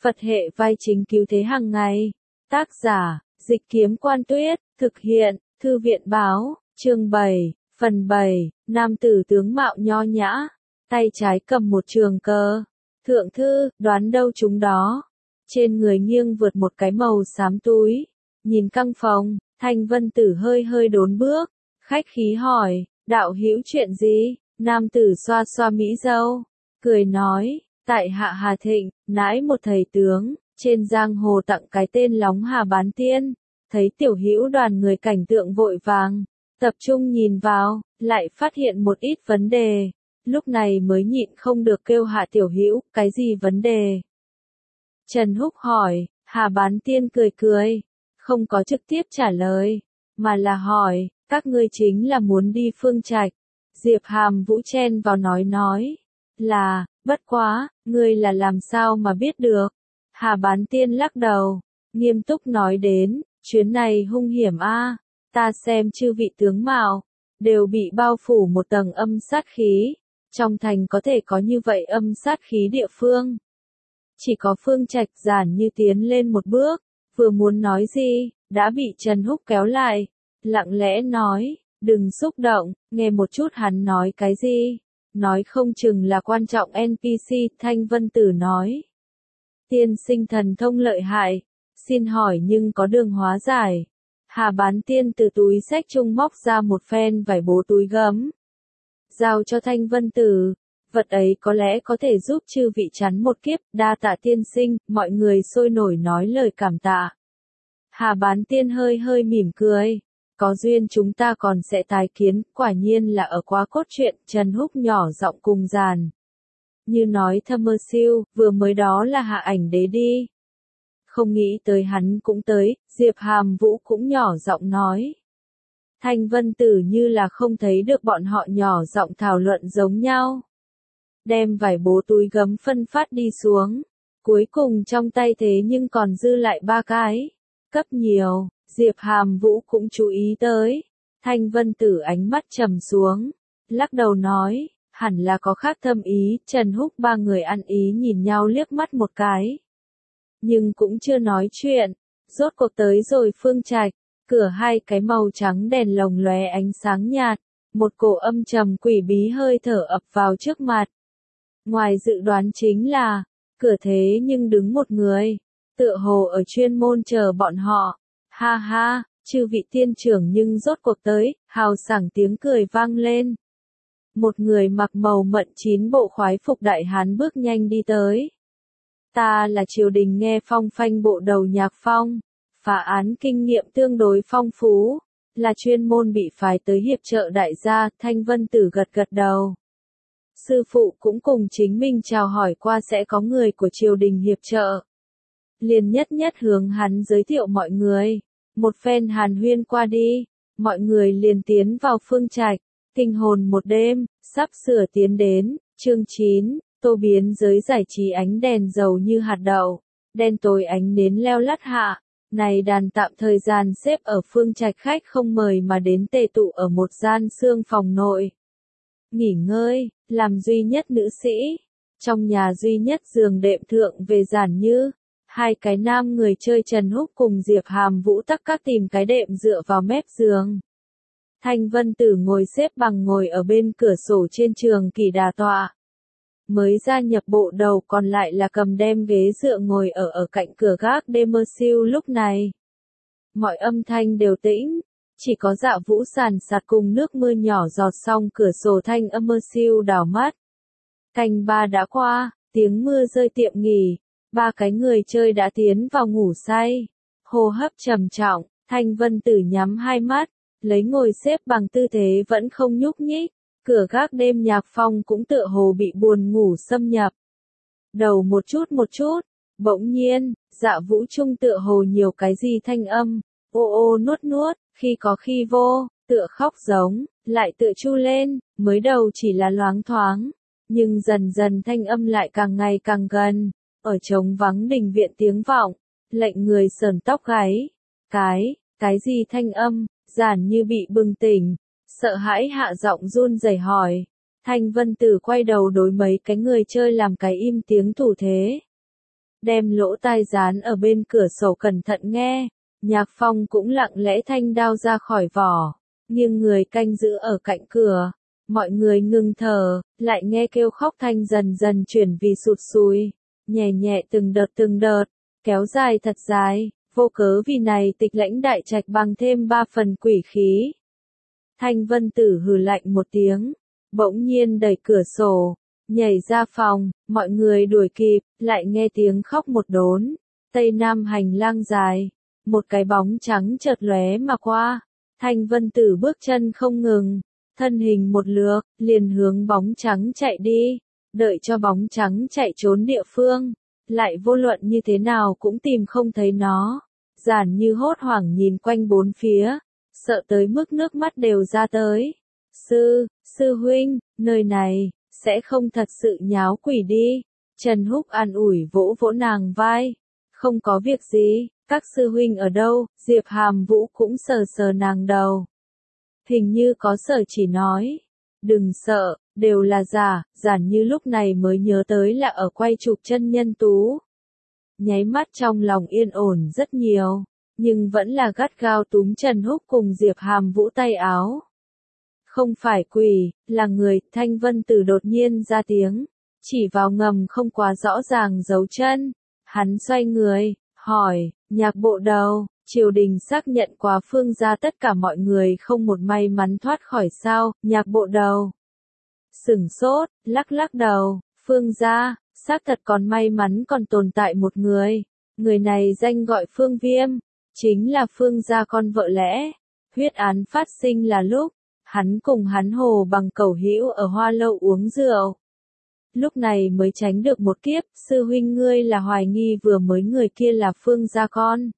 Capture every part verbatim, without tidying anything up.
Phật hệ vai chính cứu thế hàng ngày. Tác giả, Dịch Kiếm Quan Tuyết, thực hiện, Thư viện Báo, chương bảy, phần bảy, nam tử tướng mạo nho nhã, tay trái cầm một trường cờ. Thượng thư, đoán đâu chúng đó. Trên người nghiêng vượt một cái màu xám túi. Nhìn căng phòng, Thanh Vân Tử hơi hơi đốn bước, khách khí hỏi, đạo hữu chuyện gì? Nam tử xoa xoa mỹ râu, cười nói, tại hạ Hà Thịnh, nãi một thầy tướng, trên giang hồ tặng cái tên Lóng Hà Bán Tiên, thấy tiểu hữu đoàn người cảnh tượng vội vàng, tập trung nhìn vào, lại phát hiện một ít vấn đề, lúc này mới nhịn không được kêu hạ tiểu hữu, cái gì vấn đề? Trần Húc hỏi, Hà Bán Tiên cười cười, không có trực tiếp trả lời, mà là hỏi, các ngươi chính là muốn đi Phương Trạch. Diệp Hàm Vũ chen vào nói nói, là, bất quá, ngươi là làm sao mà biết được. Hà Bán Tiên lắc đầu, nghiêm túc nói đến, chuyến này hung hiểm a, ta xem chư vị tướng mạo, đều bị bao phủ một tầng âm sát khí, trong thành có thể có như vậy âm sát khí địa phương. Chỉ có Phương Trạch giản như tiến lên một bước, vừa muốn nói gì, đã bị Trần Húc kéo lại, lặng lẽ nói, đừng xúc động, nghe một chút hắn nói cái gì, nói không chừng là quan trọng en pê xê, Thanh Vân Tử nói. Tiên sinh thần thông lợi hại, xin hỏi nhưng có đường hóa giải. Hà Bán Tiên từ túi xách trung móc ra một phen vải bố túi gấm, giao cho Thanh Vân Tử, vật ấy có lẽ có thể giúp chư vị chắn một kiếp, đa tạ tiên sinh, mọi người sôi nổi nói lời cảm tạ. Hà Bán Tiên hơi hơi mỉm cười, có duyên chúng ta còn sẽ tái kiến, quả nhiên là ở quá cốt truyện, Trần Húc nhỏ giọng cùng giàn. Như nói thâm mơ siêu, vừa mới đó là Hạ Ảnh Đế đi. Không nghĩ tới hắn cũng tới, Diệp Hàm Vũ cũng nhỏ giọng nói. Thanh Vân Tử như là không thấy được bọn họ nhỏ giọng thảo luận giống nhau. Đem vải bố túi gấm phân phát đi xuống, cuối cùng trong tay thế nhưng còn dư lại ba cái, cấp nhiều, Diệp Hàm Vũ cũng chú ý tới. Thanh Vân Tử ánh mắt trầm xuống, lắc đầu nói, hẳn là có khác thâm ý, Trần Húc ba người ăn ý nhìn nhau liếc mắt một cái. Nhưng cũng chưa nói chuyện, rốt cuộc tới rồi Phương Trạch, cửa hai cái màu trắng đèn lồng lóe ánh sáng nhạt, một cổ âm trầm quỷ bí hơi thở ập vào trước mặt. Ngoài dự đoán chính là, cửa thế nhưng đứng một người, tựa hồ ở chuyên môn chờ bọn họ. Ha ha, chư vị tiên trưởng nhưng rốt cuộc tới, hào sảng tiếng cười vang lên. Một người mặc màu mận chín bộ khoái phục đại hán bước nhanh đi tới. Ta là triều đình nghe phong phanh bộ đầu Nhạc Phong, phá án kinh nghiệm tương đối phong phú, là chuyên môn bị phái tới hiệp trợ đại gia, Thanh Vân Tử gật gật đầu. Sư phụ cũng cùng chính mình chào hỏi qua sẽ có người của triều đình hiệp trợ. Liền nhất nhất hướng hắn giới thiệu mọi người, một phen hàn huyên qua đi, mọi người liền tiến vào Phương Trạch, kinh hồn một đêm, sắp sửa tiến đến, chương chín, tô biến giới giải trí ánh đèn dầu như hạt đậu, đen tối ánh nến leo lắt hạ, này đàn tạm thời gian xếp ở Phương Trạch khách không mời mà đến tề tụ ở một gian xương phòng nội. Nghỉ ngơi, làm duy nhất nữ sĩ, trong nhà duy nhất giường đệm thượng về giản như, hai cái nam người chơi Trần Húc cùng Diệp Hàm Vũ tắc các tìm cái đệm dựa vào mép giường. Thanh Vân Tử ngồi xếp bằng ngồi ở bên cửa sổ trên trường kỳ đà tọa. Mới gia nhập bộ đầu còn lại là cầm đem ghế dựa ngồi ở ở cạnh cửa gác đêm mơ siêu lúc này. Mọi âm thanh đều tĩnh, chỉ có Dạ Vũ sàn sạt cùng nước mưa nhỏ giọt xong cửa sổ thanh âm mơ siêu đảo mắt. Canh ba đã qua, tiếng mưa rơi tiệm nghỉ, ba cái người chơi đã tiến vào ngủ say. Hô hấp trầm trọng, Thanh Vân Tử nhắm hai mắt, lấy ngồi xếp bằng tư thế vẫn không nhúc nhích, cửa gác đêm Nhạc Phong cũng tựa hồ bị buồn ngủ xâm nhập. Đầu một chút một chút, bỗng nhiên, Dạ Vũ trung tựa hồ nhiều cái gì thanh âm, ô ô nuốt nuốt, khi có khi vô, tựa khóc giống, lại tựa chu lên, mới đầu chỉ là loáng thoáng, nhưng dần dần thanh âm lại càng ngày càng gần, ở trống vắng đình viện tiếng vọng, lệnh người sờn tóc gáy. Cái, cái gì thanh âm, giản như bị bừng tỉnh, sợ hãi hạ giọng run rẩy hỏi. Thanh Vân Tử quay đầu đối mấy cái người chơi làm cái im tiếng thủ thế. đem lỗ tai dán ở bên cửa sổ cẩn thận nghe. Nhạc Phong cũng lặng lẽ thanh đao ra khỏi vỏ, nghiêng người canh giữ ở cạnh cửa. Mọi người ngừng thở, lại nghe kêu khóc thanh dần dần chuyển vì sụt sùi, nhẹ nhẹ từng đợt từng đợt, kéo dài thật dài, vô cớ vì này Tịch Lãnh đại trạch bằng thêm ba phần quỷ khí. Thanh Vân Tử hừ lạnh một tiếng, bỗng nhiên đẩy cửa sổ, nhảy ra phòng, mọi người đuổi kịp, lại nghe tiếng khóc một đốn. Tây Nam hành lang dài, một cái bóng trắng chợt lóe mà qua. Thanh Vân Tử bước chân không ngừng, thân hình một lượt, liền hướng bóng trắng chạy đi, đợi cho bóng trắng chạy trốn địa phương, lại vô luận như thế nào cũng tìm không thấy nó. Giản Như hốt hoảng nhìn quanh bốn phía, sợ tới mức nước mắt đều ra tới. Sư, sư huynh, nơi này, sẽ không thật sự nháo quỷ đi. Trần Húc an ủi vỗ vỗ nàng vai. Không có việc gì, các sư huynh ở đâu? Diệp Hàm Vũ cũng sờ sờ nàng đầu. Hình như có Sở Chỉ nói. Đừng sợ, đều là giả. Giản Như lúc này mới nhớ tới là ở quay chụp chân nhân tú. Nháy mắt trong lòng yên ổn rất nhiều, nhưng vẫn là gắt gao túm Trần Húc cùng Diệp Hàm Vũ tay áo. Không phải quỷ, là người. Thanh Vân Tử đột nhiên ra tiếng, chỉ vào ngầm không quá rõ ràng dấu chân. Hắn xoay người, hỏi, Nhạc bộ đầu, triều đình xác nhận quá Phương gia tất cả mọi người không một may mắn thoát khỏi sao? Nhạc bộ đầu sửng sốt, lắc lắc đầu. Phương gia, xác thật còn may mắn còn tồn tại một người. Người này danh gọi Phương Viêm, chính là Phương gia con vợ lẽ. Huyết án phát sinh là lúc hắn cùng hắn Hồ Bằng Cẩu hữu ở Hoa Lâu uống rượu. Lúc này mới tránh được một kiếp. Sư huynh ngươi là hoài nghi vừa mới người kia là Phương gia con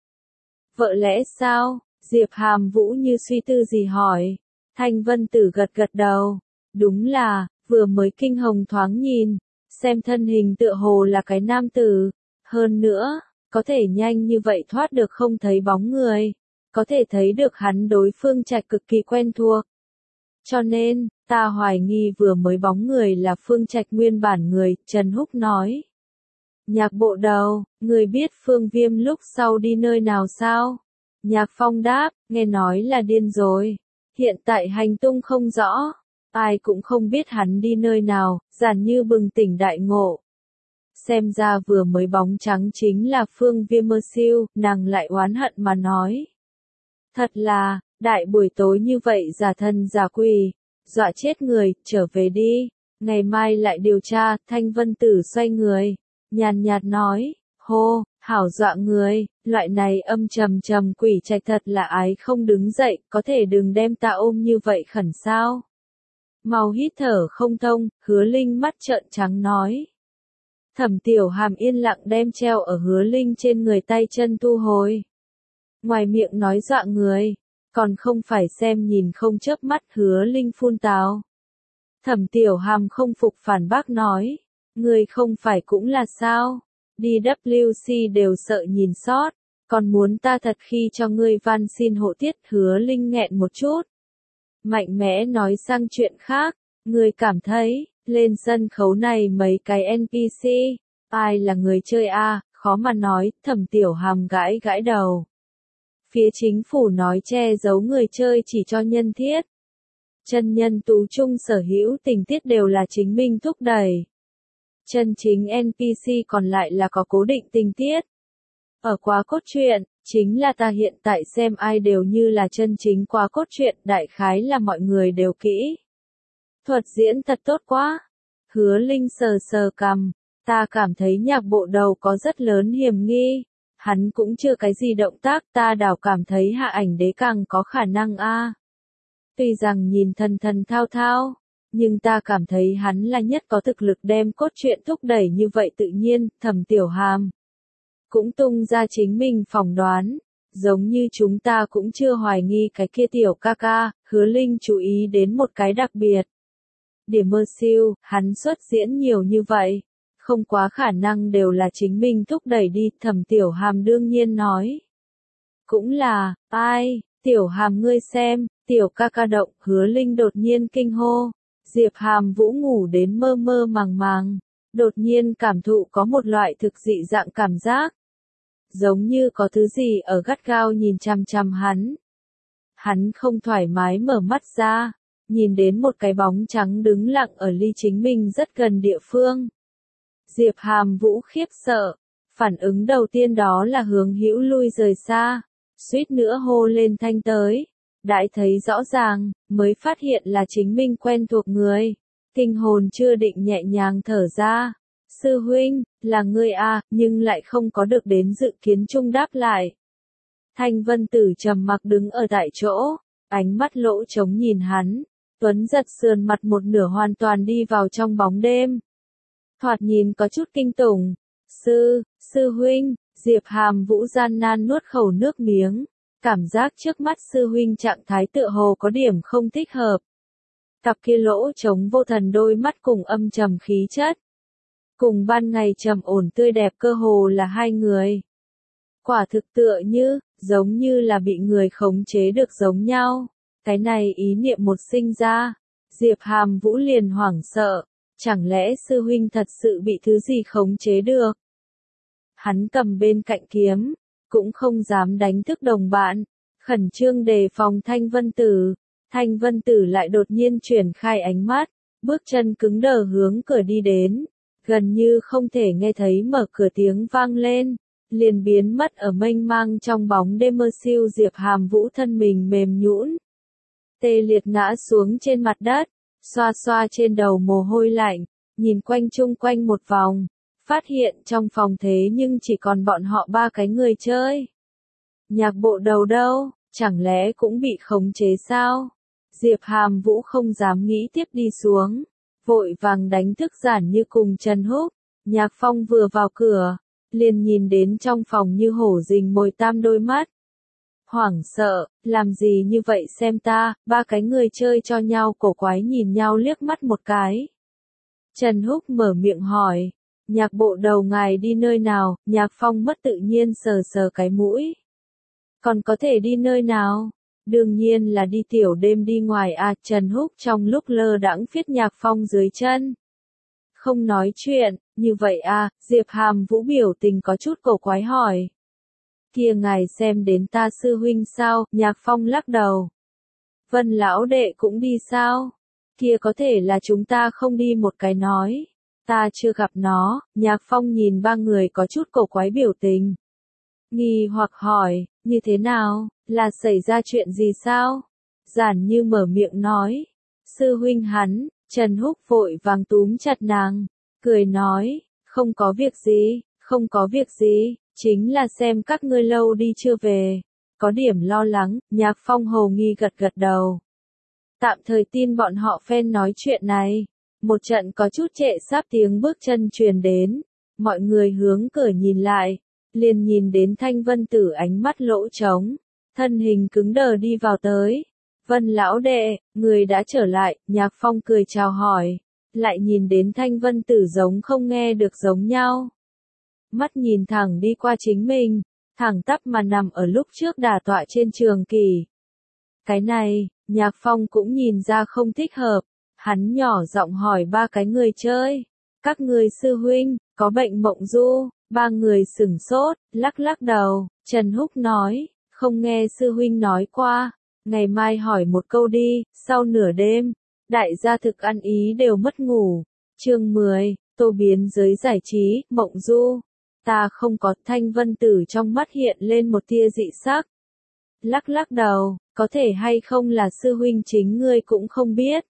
vợ lẽ sao? Diệp Hàm Vũ như suy tư gì hỏi. Thanh Vân Tử gật gật đầu. Đúng là, vừa mới kinh hồng thoáng nhìn, xem thân hình tựa hồ là cái nam tử. Hơn nữa, có thể nhanh như vậy thoát được không thấy bóng người. Có thể thấy được hắn đối Phương Trạch cực kỳ quen thuộc. Cho nên, ta hoài nghi vừa mới bóng người là Phương Trạch nguyên bản người. Trần Húc nói. Nhạc bộ đầu, người biết Phương Viêm lúc sau đi nơi nào sao? Nhạc Phong đáp, nghe nói là điên rồi. Hiện tại hành tung không rõ. Ai cũng không biết hắn đi nơi nào. Giản Như bừng tỉnh đại ngộ. Xem ra vừa mới bóng trắng chính là Phương Viêm mơ siêu. Nàng lại oán hận mà nói. Thật là, đại buổi tối như vậy giả thân giả quỷ, dọa chết người. Trở về đi, ngày mai lại điều tra. Thanh Vân Tử xoay người, nhàn nhạt nói, hô, hảo dọa người, loại này âm trầm trầm quỷ trạch thật là ái không đứng dậy. Có thể đừng đem ta ôm như vậy khẩn sao? Mau hít thở không thông. Hứa Linh mắt trợn trắng nói. Thẩm Tiểu Hàm yên lặng đem treo ở Hứa Linh trên người tay chân thu hồi. Ngoài miệng nói dọa người, còn không phải xem nhìn không chớp mắt. Hứa Linh phun tào. Thẩm Tiểu Hàm không phục phản bác nói. Người không phải cũng là sao? đê vê xê đều sợ nhìn sót, còn muốn ta thật khi cho ngươi van xin hộ tiết. Hứa Linh nghẹn một chút, mạnh mẽ nói sang chuyện khác. Ngươi cảm thấy, lên sân khấu này mấy cái en pê xê, ai là người chơi a? Khó mà nói. Thẩm Tiểu Hàm gãi gãi đầu. Phía chính phủ nói che giấu người chơi chỉ cho nhân thiết. Chân nhân tú chung sở hữu tình tiết đều là chính minh thúc đẩy. Chân chính en pê xê còn lại là có cố định tình tiết. Ở quá cốt truyện, chính là ta hiện tại xem ai đều như là chân chính quá cốt truyện. Đại khái là mọi người đều kỹ thuật diễn thật tốt quá. Hứa Linh sờ sờ cằm. Ta cảm thấy nhạc bộ đầu có rất lớn hiểm nghi. Hắn cũng chưa cái gì động tác. Ta đảo cảm thấy Hạ Ảnh Đế càng có khả năng a. Tuy rằng nhìn thần thần thao thao, nhưng ta cảm thấy hắn là nhất có thực lực đem cốt truyện thúc đẩy như vậy tự nhiên. Thẩm Tiểu Hàm cũng tung ra chính mình phỏng đoán. Giống như chúng ta cũng chưa hoài nghi cái kia tiểu ca ca. Hứa Linh chú ý đến một cái đặc biệt. Điểm mơ siêu, hắn xuất diễn nhiều như vậy, không quá khả năng đều là chính mình thúc đẩy đi. Thẩm Tiểu Hàm đương nhiên nói. Cũng là, ai, Tiểu Hàm ngươi xem, tiểu ca ca động. Hứa Linh đột nhiên kinh hô. Diệp Hàm Vũ ngủ đến mơ mơ màng màng, đột nhiên cảm thụ có một loại thực dị dạng cảm giác. Giống như có thứ gì ở gắt gao nhìn chằm chằm hắn. Hắn không thoải mái mở mắt ra, nhìn đến một cái bóng trắng đứng lặng ở ly chính mình rất gần địa phương. Diệp Hàm Vũ khiếp sợ, phản ứng đầu tiên đó là hướng hữu lui rời xa, suýt nữa hô lên thanh tới. Đãi thấy rõ ràng, mới phát hiện là chính mình quen thuộc người. Kinh hồn chưa định nhẹ nhàng thở ra. Sư huynh, là ngươi à, nhưng lại không có được đến dự kiến chung đáp lại. Thanh Vân Tử trầm mặc đứng ở tại chỗ, ánh mắt lỗ trống nhìn hắn. Tuấn giật sườn mặt một nửa hoàn toàn đi vào trong bóng đêm. Thoạt nhìn có chút kinh tủng. Sư, sư huynh, Diệp Hàm Vũ gian nan nuốt khẩu nước miếng. Cảm giác trước mắt sư huynh trạng thái tựa hồ có điểm không thích hợp. Cặp kia lỗ trống vô thần đôi mắt cùng âm trầm khí chất. Cùng ban ngày trầm ổn tươi đẹp cơ hồ là hai người. Quả thực tựa như, giống như là bị người khống chế được giống nhau. Cái này ý niệm một sinh ra, Diệp Hàm Vũ liền hoảng sợ. Chẳng lẽ sư huynh thật sự bị thứ gì khống chế được? Hắn cầm bên cạnh kiếm, cũng không dám đánh thức đồng bạn, khẩn trương đề phòng Thanh Vân Tử. Thanh Vân Tử lại đột nhiên chuyển khai ánh mắt, bước chân cứng đờ hướng cửa đi đến, gần như không thể nghe thấy mở cửa tiếng vang lên, liền biến mất ở mênh mang trong bóng đêm mơ siêu. Diệp Hàm Vũ thân mình mềm nhũn, tê liệt ngã xuống trên mặt đất, xoa xoa trên đầu mồ hôi lạnh, nhìn quanh chung quanh một vòng. Phát hiện trong phòng thế nhưng chỉ còn bọn họ ba cái người chơi. Nhạc bộ đầu đâu, chẳng lẽ cũng bị khống chế sao? Diệp Hàm Vũ không dám nghĩ tiếp đi xuống. Vội vàng đánh thức Giản Như cùng Trần Húc. Nhạc Phong vừa vào cửa, liền nhìn đến trong phòng như hổ rình mồi tam đôi mắt. Hoảng sợ, làm gì như vậy xem ta, ba cái người chơi cho nhau cổ quái nhìn nhau liếc mắt một cái. Trần Húc mở miệng hỏi. Nhạc bộ đầu ngài đi nơi nào? Nhạc Phong mất tự nhiên sờ sờ cái mũi. Còn có thể đi nơi nào? Đương nhiên là đi tiểu đêm đi ngoài à. Trần Húc trong lúc lơ đãng phiết Nhạc Phong dưới chân. Không nói chuyện, như vậy à. Diệp Hàm Vũ biểu tình có chút cổ quái hỏi. Kia ngài xem đến ta sư huynh sao? Nhạc Phong lắc đầu. Vân lão đệ cũng đi sao? Kia có thể là chúng ta không đi một cái nói. Ta chưa gặp nó. Nhạc Phong nhìn ba người có chút cổ quái biểu tình. Nghi hoặc hỏi, như thế nào, là xảy ra chuyện gì sao? Giản Như mở miệng nói. Sư huynh hắn. Trần Húc vội vàng túm chặt nàng, cười nói, không có việc gì, không có việc gì, chính là xem các ngươi lâu đi chưa về. Có điểm lo lắng. Nhạc Phong hồ nghi gật gật đầu. Tạm thời tin bọn họ phen nói chuyện này. Một trận có chút trệ sáp tiếng bước chân truyền đến, mọi người hướng cửa nhìn lại, liền nhìn đến Thanh Vân Tử ánh mắt lỗ trống, thân hình cứng đờ đi vào tới. Vân lão đệ, người đã trở lại. Nhạc Phong cười chào hỏi, lại nhìn đến Thanh Vân Tử giống không nghe được giống nhau. Mắt nhìn thẳng đi qua chính mình, thẳng tắp mà nằm ở lúc trước đả tọa trên trường kỳ. Cái này, Nhạc Phong cũng nhìn ra không thích hợp. Hắn nhỏ giọng hỏi ba cái người chơi. Các người sư huynh, có bệnh mộng du? Ba người sửng sốt, lắc lắc đầu. Trần Húc nói, không nghe sư huynh nói qua. Ngày mai hỏi một câu đi. Sau nửa đêm, đại gia thực ăn ý đều mất ngủ. Chương mười, tô biến giới giải trí, mộng du. Ta không có. Thanh Vân Tử trong mắt hiện lên một tia dị sắc. Lắc lắc đầu, có thể hay không là sư huynh chính ngươi cũng không biết.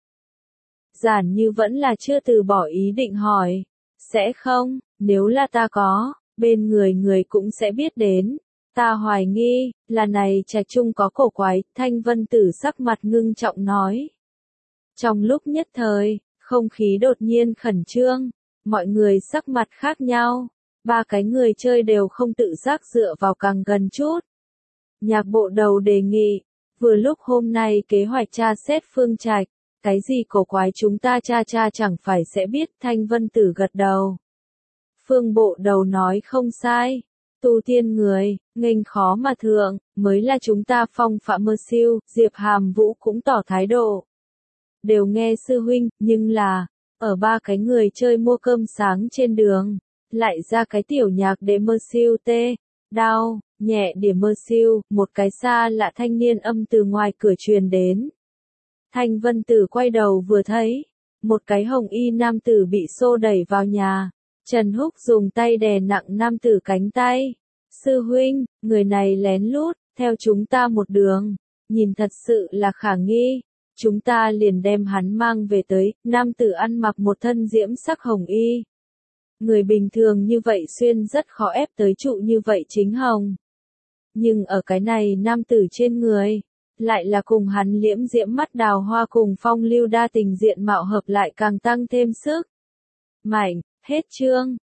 Giản Như vẫn là chưa từ bỏ ý định hỏi. Sẽ không, nếu là ta có, bên người người cũng sẽ biết đến. Ta hoài nghi, là này trạch chung có cổ quái. Thanh Vân Tử sắc mặt ngưng trọng nói. Trong lúc nhất thời, không khí đột nhiên khẩn trương. Mọi người sắc mặt khác nhau. Ba cái người chơi đều không tự giác dựa vào càng gần chút. Nhạc bộ đầu đề nghị. Vừa lúc hôm nay kế hoạch tra xét Phương Trạch. Cái gì cổ quái chúng ta cha cha chẳng phải sẽ biết. Thanh Vân Tử gật đầu. Phương bộ đầu nói không sai. Tu tiên người, nghênh khó mà thượng, mới là chúng ta phong phạm mơ siêu. Diệp Hàm Vũ cũng tỏ thái độ. Đều nghe sư huynh, nhưng là, Ở ba cái người chơi mua cơm sáng trên đường, lại ra cái tiểu nhạc để mơ siêu tê, đau, nhẹ để mơ siêu, một cái xa lạ thanh niên âm từ ngoài cửa truyền đến. Thanh Vân Tử quay đầu vừa thấy, một cái hồng y nam tử bị xô đẩy vào nhà. Trần Húc dùng tay đè nặng nam tử cánh tay. Sư huynh, người này lén lút, theo chúng ta một đường, nhìn thật sự là khả nghi. Chúng ta liền đem hắn mang về tới, nam tử ăn mặc một thân diễm sắc hồng y. Người bình thường như vậy xuyên rất khó ép tới trụ như vậy chính hồng. Nhưng ở cái này nam tử trên người, lại là cùng hắn liễm diễm mắt đào hoa cùng phong lưu đa tình diện mạo hợp lại càng tăng thêm sức. Mạnh, hết chương.